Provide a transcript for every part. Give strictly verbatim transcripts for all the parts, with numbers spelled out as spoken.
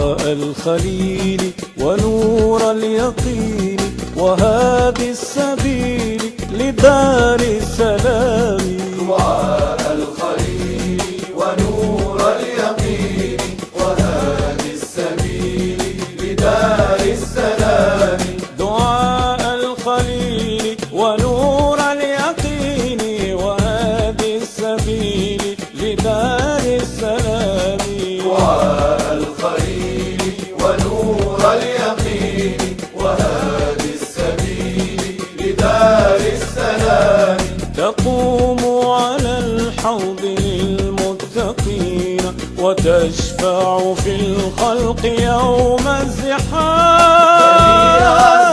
دعاء الخليل ونور اليقين وهادي السبيل لدار السلام. دعاء الخليل ونور اليقين وهادي السبيل لدار السلام. دعاء الخليل ونور اليقين وهادي السبيل لدار السلام. دعاء الخليل ونور اليقين وهادي السبيل لدار السلام. تقوم على الحوض للمتقين وتشفع في الخلق يوم الزحام.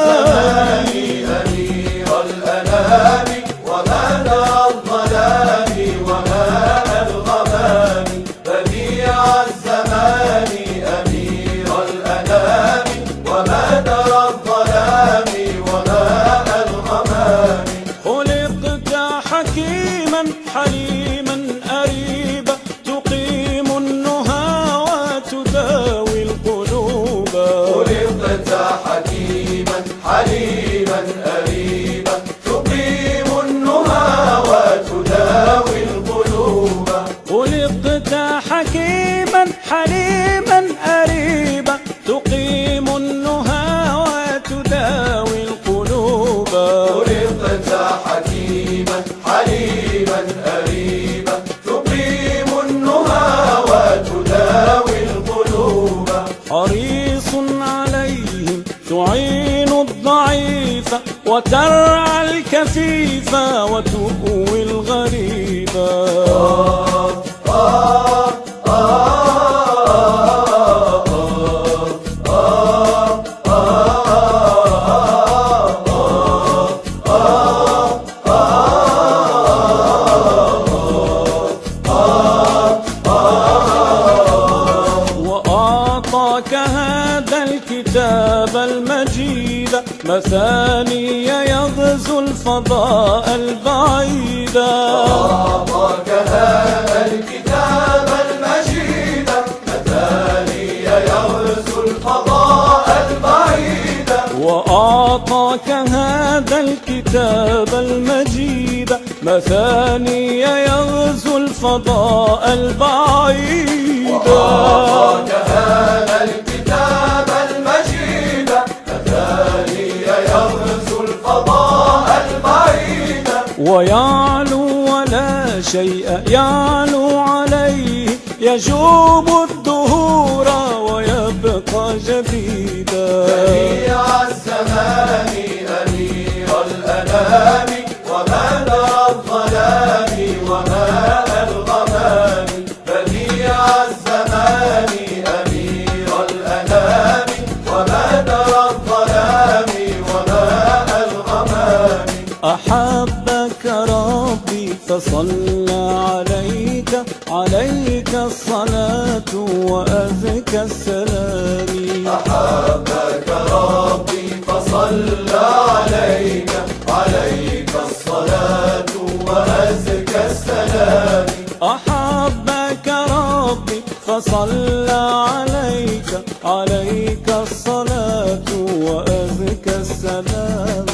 أمير الأنام ومنع الظلام وماء الغمام بديع الزمان. أمير الأنام ومنع الظلام وماء الغمام. خلقت حكيما حليما أريبا تقيم النهى وتداوي القلوب. خلقت حكيما حليما أريبا تقيم النهى وتداوي القلوب. خلقت حكيما حليما أريبا تقيم النهى وتداوي القلوب. خلقت حكيما حليما أريبا تقيم النهى وتداوي القلوب. حريص عليهم تعين الضعيف وترعى الكفيف وتؤوي الغريب. وأعطاك هذا الكتاب المجيد مثاني يغزو الفضاء البعيد. أعطاك هذا الكتاب المجيد مثاني يغزو الفضاء البعيد. وأعطاك هذا الكتاب المجيد مثاني يغزو الفضاء البعيد. وأعطاك هذا الكتاب المجيد مثاني يغزو الفضاء البعيد. ويعلو ولا شيء يعلو عليه يجوب الدهور ويبقى جديدا. بديع الزمان أمير الأنام ومنع الظلام وماء الغمام. بديع الزمان أمير الأنام ومنع الظلام وماء الغمام. أحبك ربي فصلى عليك عليك الصلاة وأزكى السلام. أحبك ربي فصلى عليك عليك الصلاة وأزكى السلام. أحبك ربي فصلى عليك عليك الصلاة وأزكى السلام.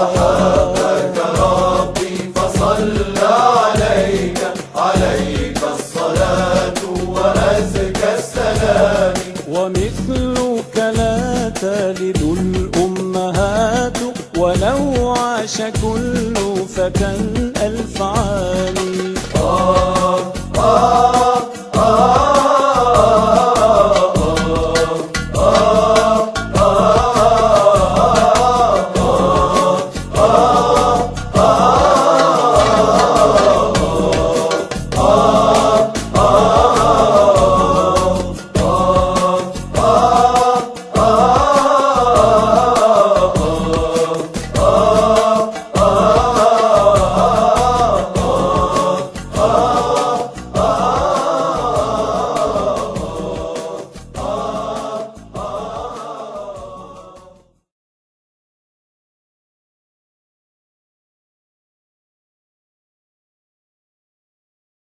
أحبك ربي فصلى عليك عليك الصلاة وأزكى السلام. ومثلك لا تلد الأمهات ولو عاش كل فتى ألف عام.